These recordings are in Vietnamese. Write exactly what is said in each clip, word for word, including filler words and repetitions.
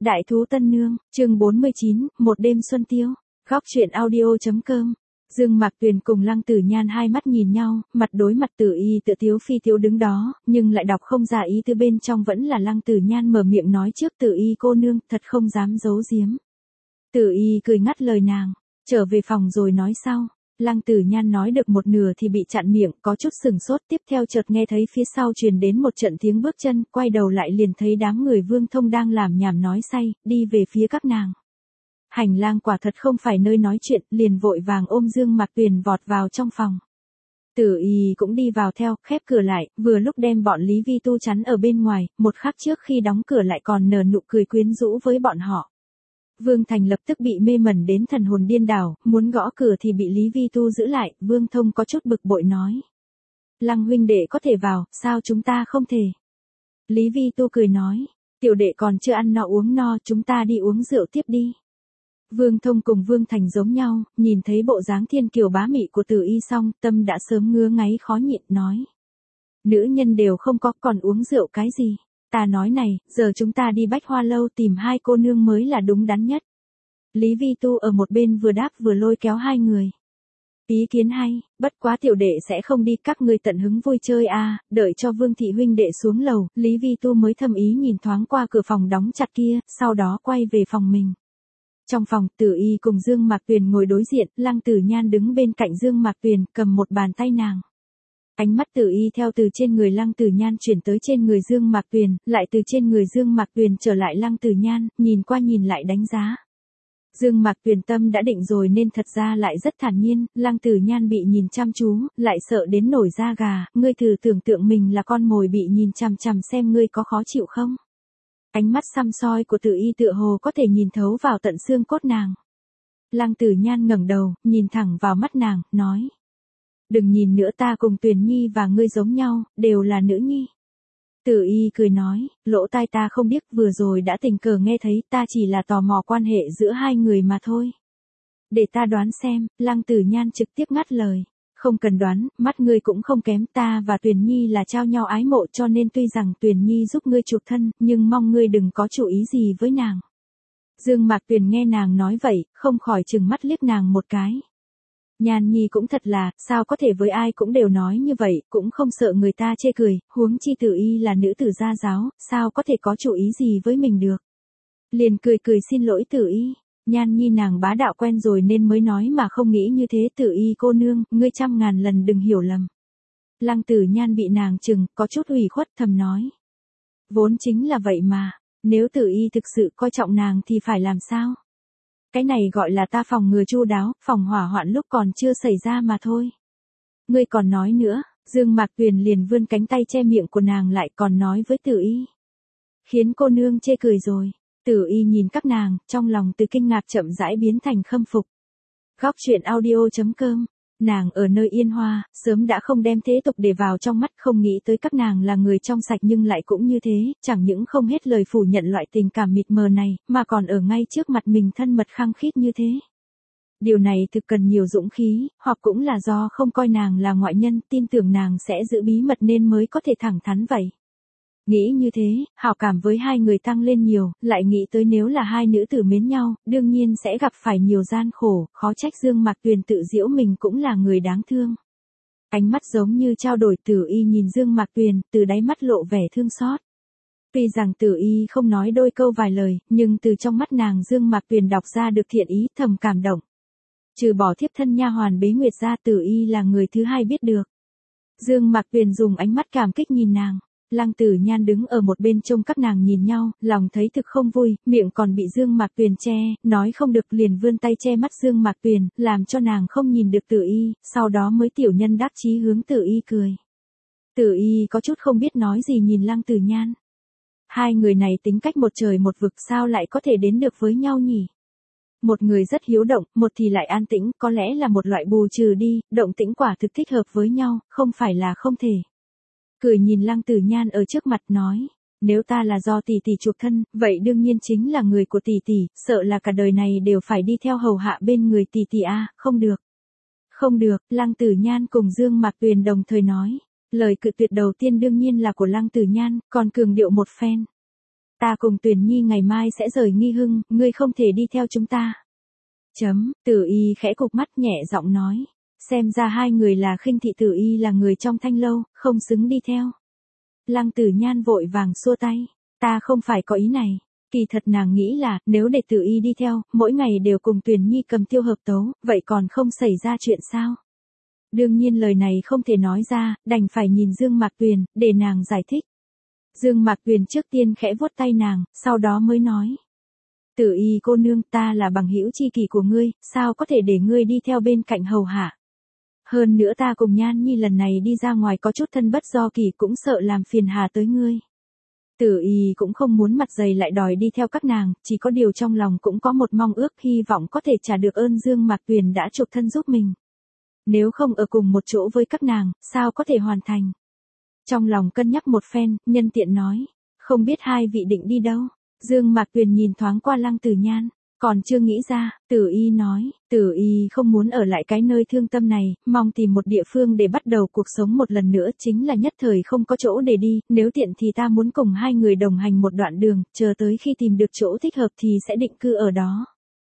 Đại thú tân nương, chương bốn mươi chín, một đêm xuân tiêu. Góc truyện audio.com. Dương Mạc Tuyền cùng Lăng Tử Nhan hai mắt nhìn nhau, mặt đối mặt Tử Y tự tiếu phi tiếu đứng đó, nhưng lại đọc không ra ý từ bên trong vẫn là Lăng Tử Nhan mở miệng nói trước Tử Y cô nương, thật không dám giấu giếm. Tử Y cười ngắt lời nàng, trở về phòng rồi nói sau. Lăng Tử Nhan nói được một nửa thì bị chặn miệng, có chút sừng sốt, tiếp theo chợt nghe thấy phía sau truyền đến một trận tiếng bước chân, quay đầu lại liền thấy đám người Vương Thông đang làm nhảm nói say, đi về phía các nàng. Hành lang quả thật không phải nơi nói chuyện, liền vội vàng ôm Dương Mạc Tuyền vọt vào trong phòng. Tử Y cũng đi vào theo, khép cửa lại, vừa lúc đem bọn Lý Vi Tu chắn ở bên ngoài, một khắc trước khi đóng cửa lại còn nở nụ cười quyến rũ với bọn họ. Vương Thành lập tức bị mê mẩn đến thần hồn điên đảo, muốn gõ cửa thì bị Lý Vi Tu giữ lại, Vương Thông có chút bực bội nói. Lăng huynh đệ có thể vào, sao chúng ta không thể? Lý Vi Tu cười nói, tiểu đệ còn chưa ăn no uống no, chúng ta đi uống rượu tiếp đi. Vương Thông cùng Vương Thành giống nhau, nhìn thấy bộ dáng thiên kiều bá mị của Tử Y xong, tâm đã sớm ngứa ngáy khó nhịn nói. Nữ nhân đều không có, còn uống rượu cái gì? Ta nói này, giờ chúng ta đi Bách Hoa Lâu tìm hai cô nương mới là đúng đắn nhất. Lý Vi Tu ở một bên vừa đáp vừa lôi kéo hai người. Ý kiến hay, bất quá tiểu đệ sẽ không đi, các ngươi tận hứng vui chơi à, đợi cho Vương Thị huynh đệ xuống lầu, Lý Vi Tu mới thầm ý nhìn thoáng qua cửa phòng đóng chặt kia, sau đó quay về phòng mình. Trong phòng, Tử Y cùng Dương Mạc Tuyền ngồi đối diện, Lăng Tử Nhan đứng bên cạnh Dương Mạc Tuyền, cầm một bàn tay nàng. Ánh mắt Tử Y theo từ trên người Lăng Tử Nhan chuyển tới trên người Dương Mạc Tuyền, lại từ trên người Dương Mạc Tuyền trở lại Lăng Tử Nhan, nhìn qua nhìn lại đánh giá. Dương Mạc Tuyền tâm đã định rồi nên thật ra lại rất thản nhiên, Lăng Tử Nhan bị nhìn chăm chú, lại sợ đến nổi da gà, ngươi thử tưởng tượng mình là con mồi bị nhìn chằm chằm xem ngươi có khó chịu không? Ánh mắt săm soi của Tử Y tựa hồ có thể nhìn thấu vào tận xương cốt nàng. Lăng Tử Nhan ngẩng đầu, nhìn thẳng vào mắt nàng, nói. Đừng nhìn nữa, ta cùng Tuyền Nhi và ngươi giống nhau, đều là nữ nhi. Tử Y cười nói, lỗ tai ta không biết, vừa rồi đã tình cờ nghe thấy, ta chỉ là tò mò quan hệ giữa hai người mà thôi. Để ta đoán xem, Lăng Tử Nhan trực tiếp ngắt lời. Không cần đoán, mắt ngươi cũng không kém, ta và Tuyền Nhi là trao nhau ái mộ, cho nên tuy rằng Tuyền Nhi giúp ngươi chuộc thân, nhưng mong ngươi đừng có chủ ý gì với nàng. Dương Mạc Tuyền nghe nàng nói vậy, không khỏi trừng mắt liếc nàng một cái. Nhan Nhi cũng thật là, sao có thể với ai cũng đều nói như vậy, cũng không sợ người ta chê cười, huống chi Tử Y là nữ tử gia giáo, sao có thể có chủ ý gì với mình được. Liền cười cười xin lỗi Tử Y. Nhan Nhi nàng bá đạo quen rồi nên mới nói mà không nghĩ như thế. Tử Y cô nương, ngươi trăm ngàn lần đừng hiểu lầm. Lăng Tử Nhan bị nàng chừng, có chút ủy khuất thầm nói. Vốn chính là vậy mà, nếu Tử Y thực sự coi trọng nàng thì phải làm sao? Cái này gọi là ta phòng ngừa chu đáo, phòng hỏa hoạn lúc còn chưa xảy ra mà thôi. Ngươi còn nói nữa, Dương Mạc Tuyền liền vươn cánh tay che miệng của nàng lại còn nói với Tử Y. Khiến cô nương chê cười rồi. Tử Y nhìn các nàng, trong lòng từ kinh ngạc chậm rãi biến thành khâm phục. Góc truyện audio.com. Nàng ở nơi yên hoa, sớm đã không đem thế tục để vào trong mắt, không nghĩ tới các nàng là người trong sạch nhưng lại cũng như thế, chẳng những không hết lời phủ nhận loại tình cảm mịt mờ này, mà còn ở ngay trước mặt mình thân mật khăng khít như thế. Điều này thực cần nhiều dũng khí, hoặc cũng là do không coi nàng là ngoại nhân, tin tưởng nàng sẽ giữ bí mật nên mới có thể thẳng thắn vậy. Nghĩ như thế, hảo cảm với hai người tăng lên nhiều, lại nghĩ tới nếu là hai nữ tử mến nhau, đương nhiên sẽ gặp phải nhiều gian khổ, khó trách Dương Mạc Tuyền tự giễu mình cũng là người đáng thương. Ánh mắt giống như trao đổi, Tử Y nhìn Dương Mạc Tuyền, từ đáy mắt lộ vẻ thương xót. Tuy rằng Tử Y không nói đôi câu vài lời, nhưng từ trong mắt nàng Dương Mạc Tuyền đọc ra được thiện ý, thầm cảm động. Trừ bỏ thiếp thân nha hoàn Bế Nguyệt ra, Tử Y là người thứ hai biết được. Dương Mạc Tuyền dùng ánh mắt cảm kích nhìn nàng. Lăng Tử Nhan đứng ở một bên trông các nàng nhìn nhau, lòng thấy thực không vui, miệng còn bị Dương Mạc Tuyền che, nói không được liền vươn tay che mắt Dương Mạc Tuyền, làm cho nàng không nhìn được Tử Y, sau đó mới tiểu nhân đắc chí hướng Tử Y cười. Tử Y có chút không biết nói gì nhìn Lăng Tử Nhan. Hai người này tính cách một trời một vực, sao lại có thể đến được với nhau nhỉ? Một người rất hiếu động, một thì lại an tĩnh, có lẽ là một loại bù trừ đi, động tĩnh quả thực thích hợp với nhau, không phải là không thể. Cười nhìn Lăng Tử Nhan ở trước mặt nói, nếu ta là do tỷ tỷ chuộc thân, vậy đương nhiên chính là người của tỷ tỷ, sợ là cả đời này đều phải đi theo hầu hạ bên người tỷ tỷ a, không được. Không được, Lăng Tử Nhan cùng Dương Mạc Tuyền đồng thời nói, lời cự tuyệt đầu tiên đương nhiên là của Lăng Tử Nhan, còn cường điệu một phen. Ta cùng Tuyền Nhi ngày mai sẽ rời Nghi Hưng, ngươi không thể đi theo chúng ta. Chấm, Tử Y khẽ cụp mắt nhẹ giọng nói. Xem ra hai người là khinh thị Tử Y là người trong Thanh lâu, không xứng đi theo. Lăng Tử Nhan vội vàng xua tay. Ta không phải có ý này. Kỳ thật nàng nghĩ là, nếu để Tử Y đi theo, mỗi ngày đều cùng Tuyền Nhi cầm tiêu hợp tấu, vậy còn không xảy ra chuyện sao? Đương nhiên lời này không thể nói ra, đành phải nhìn Dương Mạc Tuyền, để nàng giải thích. Dương Mạc Tuyền trước tiên khẽ vuốt tay nàng, sau đó mới nói. Tử Y cô nương, ta là bằng hữu chi kỷ của ngươi, sao có thể để ngươi đi theo bên cạnh hầu hạ? Hơn nữa ta cùng Nhan Nhi lần này đi ra ngoài có chút thân bất do kỳ, cũng sợ làm phiền hà tới ngươi. Tử Y cũng không muốn mặt dày lại đòi đi theo các nàng, chỉ có điều trong lòng cũng có một mong ước, hy vọng có thể trả được ơn Dương Mạc Tuyền đã chuộc thân giúp mình. Nếu không ở cùng một chỗ với các nàng, sao có thể hoàn thành? Trong lòng cân nhắc một phen, nhân tiện nói, không biết hai vị định đi đâu? Dương Mạc Tuyền nhìn thoáng qua Lăng Tử Nhan, còn chưa nghĩ ra. Tử Y nói, Tử Y không muốn ở lại cái nơi thương tâm này, mong tìm một địa phương để bắt đầu cuộc sống một lần nữa, chính là nhất thời không có chỗ để đi, nếu tiện thì ta muốn cùng hai người đồng hành một đoạn đường, chờ tới khi tìm được chỗ thích hợp thì sẽ định cư ở đó.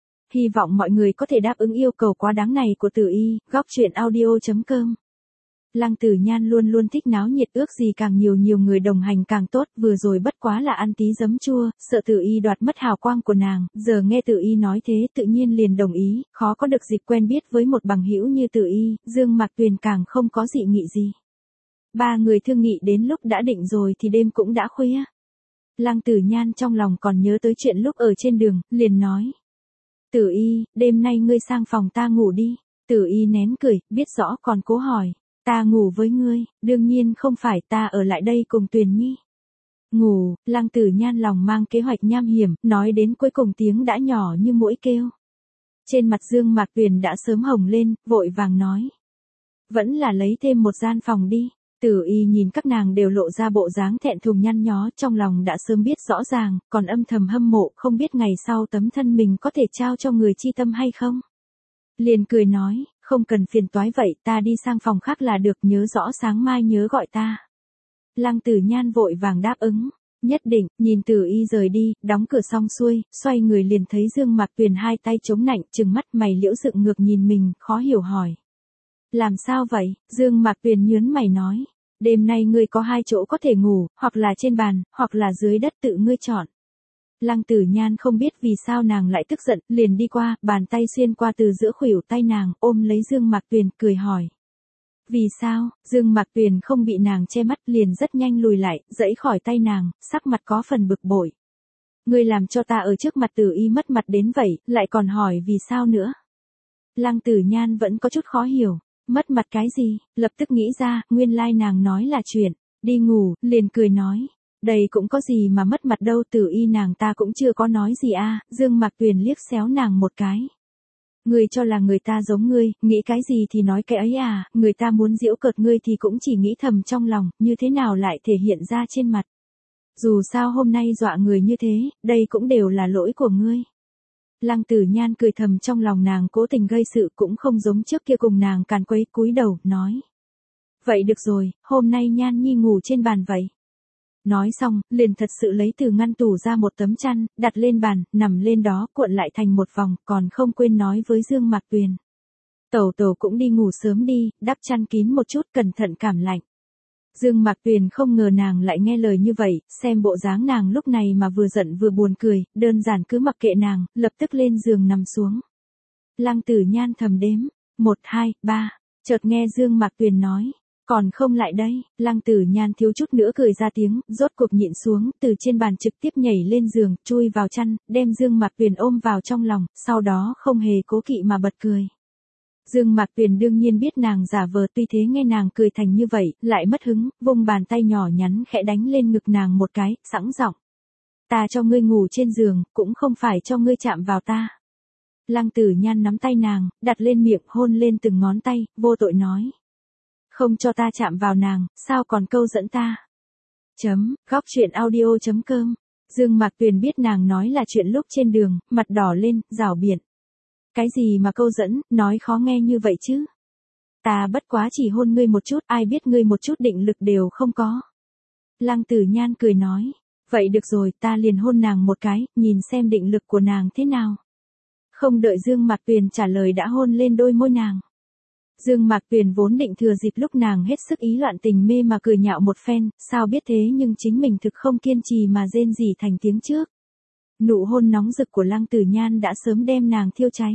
Hy vọng mọi người có thể đáp ứng yêu cầu quá đáng này của Tử Y. Góc truyện audio chấm com. Lăng Tử Nhan luôn luôn thích náo nhiệt, ước gì càng nhiều nhiều người đồng hành càng tốt, vừa rồi bất quá là ăn tí giấm chua, sợ Tử Y đoạt mất hào quang của nàng, giờ nghe Tử Y nói thế tự nhiên liền đồng ý, khó có được dịp quen biết với một bằng hữu như Tử Y, Dương Mạc Tuyền càng không có dị nghị gì. Ba người thương nghị đến lúc đã định rồi thì đêm cũng đã khuya. Lăng Tử Nhan trong lòng còn nhớ tới chuyện lúc ở trên đường, liền nói. Tử Y, đêm nay ngươi sang phòng ta ngủ đi. Tử Y nén cười, biết rõ còn cố hỏi. Ta ngủ với ngươi, đương nhiên không phải, ta ở lại đây cùng Tuyền Nhi. Ngủ, Lăng Tử Nhan lòng mang kế hoạch nham hiểm, nói đến cuối cùng tiếng đã nhỏ như muỗi kêu. Trên mặt Dương Mạc Tuyền đã sớm hồng lên, vội vàng nói. Vẫn là lấy thêm một gian phòng đi. Tử Y nhìn các nàng đều lộ ra bộ dáng thẹn thùng nhăn nhó, trong lòng đã sớm biết rõ ràng, còn âm thầm hâm mộ, không biết ngày sau tấm thân mình có thể trao cho người chi tâm hay không. Liền cười nói, không cần phiền toái vậy, ta đi sang phòng khác là được, nhớ rõ sáng mai nhớ gọi ta. Lăng Tử Nhan vội vàng đáp ứng, nhất định. Nhìn Tử Y rời đi, đóng cửa xong xuôi, xoay người liền thấy Dương Mạc Tuyền hai tay chống nạnh, trừng mắt mày liễu dựng ngược nhìn mình, khó hiểu hỏi. Làm sao vậy? Dương Mạc Tuyền nhớn mày nói, đêm nay ngươi có hai chỗ có thể ngủ, hoặc là trên bàn, hoặc là dưới đất, tự ngươi chọn. Lăng Tử Nhan không biết vì sao nàng lại tức giận, liền đi qua, bàn tay xuyên qua từ giữa khuỷu tay nàng, ôm lấy Dương Mạc Tuyền, cười hỏi. Vì sao? Dương Mạc Tuyền không bị nàng che mắt, liền rất nhanh lùi lại, giãy khỏi tay nàng, sắc mặt có phần bực bội. Ngươi làm cho ta ở trước mặt Tử Y mất mặt đến vậy, lại còn hỏi vì sao nữa? Lăng Tử Nhan vẫn có chút khó hiểu. Mất mặt cái gì? Lập tức nghĩ ra, nguyên lai nàng nói là chuyện đi ngủ, liền cười nói. Đây cũng có gì mà mất mặt đâu, Tử Y nàng ta cũng chưa có nói gì a. Dương Mạc Tuyền liếc xéo nàng một cái. Ngươi cho là người ta giống ngươi, nghĩ cái gì thì nói cái ấy à, người ta muốn giễu cợt ngươi thì cũng chỉ nghĩ thầm trong lòng, như thế nào lại thể hiện ra trên mặt. Dù sao hôm nay dọa người như thế, đây cũng đều là lỗi của ngươi. Lăng Tử Nhan cười thầm trong lòng, nàng cố tình gây sự cũng không giống trước kia cùng nàng càn quấy, cúi đầu, nói. Vậy được rồi, hôm nay Nhan Nhi ngủ trên bàn vậy. Nói xong, liền thật sự lấy từ ngăn tủ ra một tấm chăn, đặt lên bàn, nằm lên đó, cuộn lại thành một vòng, còn không quên nói với Dương Mạc Tuyền. Tẩu tẩu cũng đi ngủ sớm đi, đắp chăn kín một chút, cẩn thận cảm lạnh. Dương Mạc Tuyền không ngờ nàng lại nghe lời như vậy, xem bộ dáng nàng lúc này mà vừa giận vừa buồn cười, đơn giản cứ mặc kệ nàng, lập tức lên giường nằm xuống. Lăng Tử Nhan thầm đếm, một, hai, ba, chợt nghe Dương Mạc Tuyền nói, còn không lại đây. Lăng Tử Nhan thiếu chút nữa cười ra tiếng, rốt cuộc nhịn xuống, từ trên bàn trực tiếp nhảy lên giường, chui vào chăn, đem Dương Mạc Tuyền ôm vào trong lòng, sau đó không hề cố kỵ mà bật cười. Dương Mạc Tuyền đương nhiên biết nàng giả vờ, tuy thế nghe nàng cười thành như vậy, lại mất hứng, vung bàn tay nhỏ nhắn khẽ đánh lên ngực nàng một cái, sẵn giọng. Ta cho ngươi ngủ trên giường, cũng không phải cho ngươi chạm vào ta. Lăng Tử Nhan nắm tay nàng, đặt lên miệng, hôn lên từng ngón tay, vô tội nói. Không cho ta chạm vào nàng, sao còn câu dẫn ta? Chấm, góc truyện audio chấm com. Dương Mạc Tuyền biết nàng nói là chuyện lúc trên đường, mặt đỏ lên, rảo biện. Cái gì mà câu dẫn, nói khó nghe như vậy chứ? Ta bất quá chỉ hôn ngươi một chút, ai biết ngươi một chút định lực đều không có. Lăng Tử Nhan cười nói. Vậy được rồi, ta liền hôn nàng một cái, nhìn xem định lực của nàng thế nào. Không đợi Dương Mạc Tuyền trả lời đã hôn lên đôi môi nàng. Dương Mạc Tuyền vốn định thừa dịp lúc nàng hết sức ý loạn tình mê mà cười nhạo một phen, sao biết thế nhưng chính mình thực không kiên trì mà rên rỉ thành tiếng trước. Nụ hôn nóng rực của Lăng Tử Nhan đã sớm đem nàng thiêu cháy.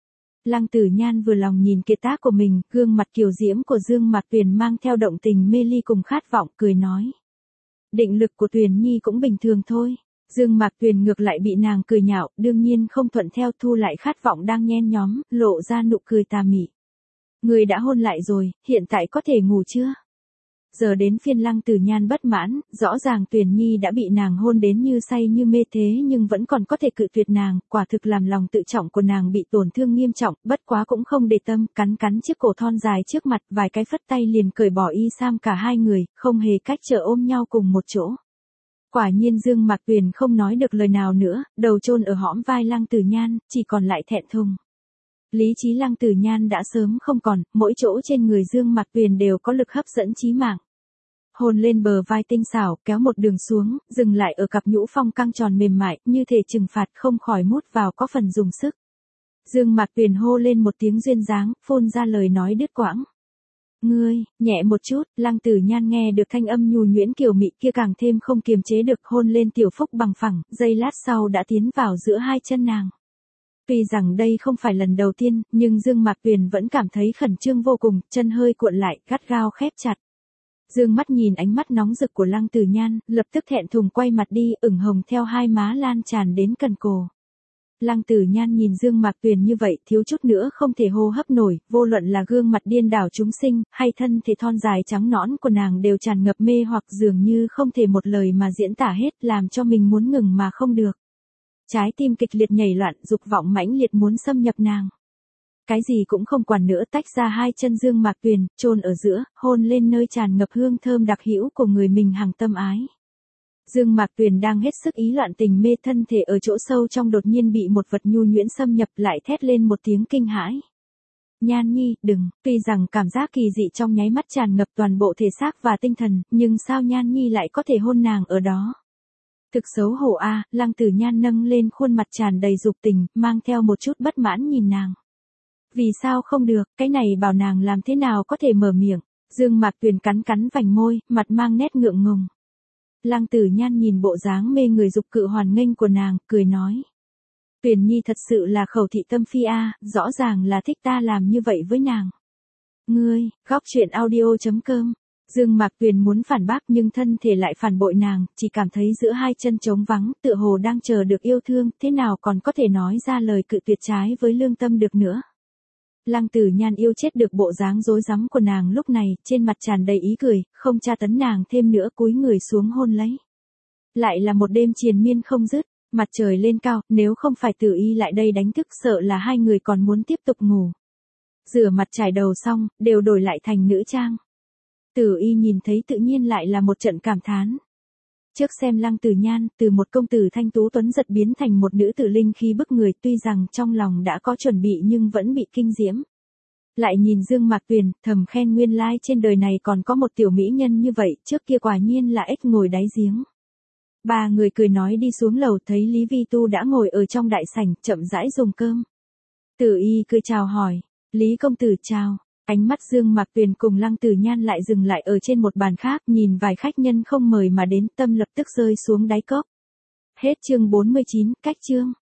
Lăng Tử Nhan vừa lòng nhìn kiệt tác của mình, gương mặt kiều diễm của Dương Mạc Tuyền mang theo động tình mê ly cùng khát vọng, cười nói. Định lực của Tuyền Nhi cũng bình thường thôi. Dương Mạc Tuyền ngược lại bị nàng cười nhạo, đương nhiên không thuận theo, thu lại khát vọng đang nhen nhóm, lộ ra nụ cười tà mị. Người đã hôn lại rồi, hiện tại có thể ngủ chưa? Giờ đến phiên Lăng Tử Nhan bất mãn, rõ ràng Tuyền Nhi đã bị nàng hôn đến như say như mê thế nhưng vẫn còn có thể cự tuyệt nàng, quả thực làm lòng tự trọng của nàng bị tổn thương nghiêm trọng, bất quá cũng không để tâm, cắn cắn chiếc cổ thon dài trước mặt, vài cái phất tay liền cởi bỏ y sam cả hai người, không hề cách trở ôm nhau cùng một chỗ. Quả nhiên Dương Mạc Tuyền không nói được lời nào nữa, đầu chôn ở hõm vai Lăng Tử Nhan, chỉ còn lại thẹn thùng. Lý trí Lăng Tử Nhan đã sớm không còn, mỗi chỗ trên người Dương Mạc Tuyền đều có lực hấp dẫn chí mạng. Hôn lên bờ vai tinh xảo, kéo một đường xuống, dừng lại ở cặp nhũ phong căng tròn mềm mại, như thể trừng phạt không khỏi mút vào có phần dùng sức. Dương Mạc Tuyền hô lên một tiếng duyên dáng, phun ra lời nói đứt quãng. Ngươi, nhẹ một chút, Lăng Tử Nhan nghe được thanh âm nhu nhuyễn kiều mị kia càng thêm không kiềm chế được, hôn lên tiểu phúc bằng phẳng, giây lát sau đã tiến vào giữa hai chân nàng. Tuy rằng đây không phải lần đầu tiên, nhưng Dương Mạc Tuyền vẫn cảm thấy khẩn trương vô cùng, chân hơi cuộn lại, gắt gao khép chặt. Dương mắt nhìn ánh mắt nóng rực của Lăng Tử Nhan, lập tức thẹn thùng quay mặt đi, ửng hồng theo hai má lan tràn đến cần cổ. Lăng Tử Nhan nhìn Dương Mạc Tuyền như vậy, thiếu chút nữa không thể hô hấp nổi, vô luận là gương mặt điên đảo chúng sinh, hay thân thể thon dài trắng nõn của nàng đều tràn ngập mê hoặc, dường như không thể một lời mà diễn tả hết, làm cho mình muốn ngừng mà không được. Trái tim kịch liệt nhảy loạn, dục vọng mãnh liệt muốn xâm nhập nàng. Cái gì cũng không quản nữa, tách ra hai chân Dương Mạc Tuyền, chôn ở giữa, hôn lên nơi tràn ngập hương thơm đặc hữu của người mình hằng tâm ái. Dương Mạc Tuyền đang hết sức ý loạn tình mê, thân thể ở chỗ sâu trong đột nhiên bị một vật nhu nhuyễn xâm nhập, lại thét lên một tiếng kinh hãi. Nhan Nhi, đừng, tuy rằng cảm giác kỳ dị trong nháy mắt tràn ngập toàn bộ thể xác và tinh thần, nhưng sao Nhan Nhi lại có thể hôn nàng ở đó? Thực xấu hổ a, à, Lăng Tử Nhan nâng lên khuôn mặt tràn đầy dục tình, mang theo một chút bất mãn nhìn nàng. Vì sao không được, cái này bảo nàng làm thế nào có thể mở miệng. Dương Mạc Tuyền cắn cắn vành môi, mặt mang nét ngượng ngùng. Lăng Tử Nhan nhìn bộ dáng mê người dục cự hoàn nghênh của nàng, cười nói. Tuyền Nhi thật sự là khẩu thị tâm phi a, à, rõ ràng là thích ta làm như vậy với nàng. Ngươi, góc truyện audio chấm com. Dương Mạc Tuyền muốn phản bác nhưng thân thể lại phản bội nàng, chỉ cảm thấy giữa hai chân trống vắng, tựa hồ đang chờ được yêu thương, thế nào còn có thể nói ra lời cự tuyệt trái với lương tâm được nữa. Lăng Tử Nhan yêu chết được bộ dáng rối rắm của nàng lúc này, trên mặt tràn đầy ý cười, không tra tấn nàng thêm nữa, cúi người xuống hôn lấy. Lại là một đêm triền miên không dứt, mặt trời lên cao, nếu không phải Tử Y lại đây đánh thức sợ là hai người còn muốn tiếp tục ngủ. Rửa mặt trải đầu xong, đều đổi lại thành nữ trang. Tử Y nhìn thấy tự nhiên lại là một trận cảm thán. Trước xem Lăng Tử Nhan, từ một công tử thanh tú tuấn giật biến thành một nữ tử linh khí bức người, tuy rằng trong lòng đã có chuẩn bị nhưng vẫn bị kinh diễm. Lại nhìn Dương Mạc Tuyền, thầm khen nguyên lai trên đời này còn có một tiểu mỹ nhân như vậy, trước kia quả nhiên là ếch ngồi đáy giếng. Ba người cười nói đi xuống lầu, thấy Lý Vi Tu đã ngồi ở trong đại sảnh, chậm rãi dùng cơm. Tử Y cười chào hỏi, Lý công tử chào. Ánh mắt Dương Mạc Tuyền cùng Lăng Tử Nhan lại dừng lại ở trên một bàn khác, nhìn vài khách nhân không mời mà đến, tâm lập tức rơi xuống đáy cốc. Hết chương bốn mươi chín, cách chương.